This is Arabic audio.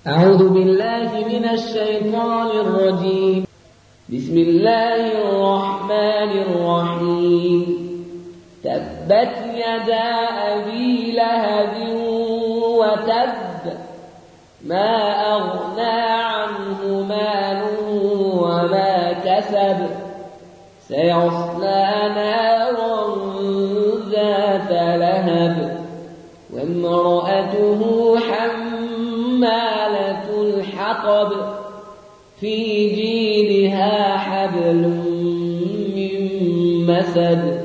أعوذ بالله من الشيطان الرجيم. بسم الله الرحمن الرحيم. تبت يدا أبي لهب وتب، ما أغنى عنه ماله وما كسب، سيصلى نارا ذات لهب، وامرأته حمالة الحطب، في جيدها حبل من مسد.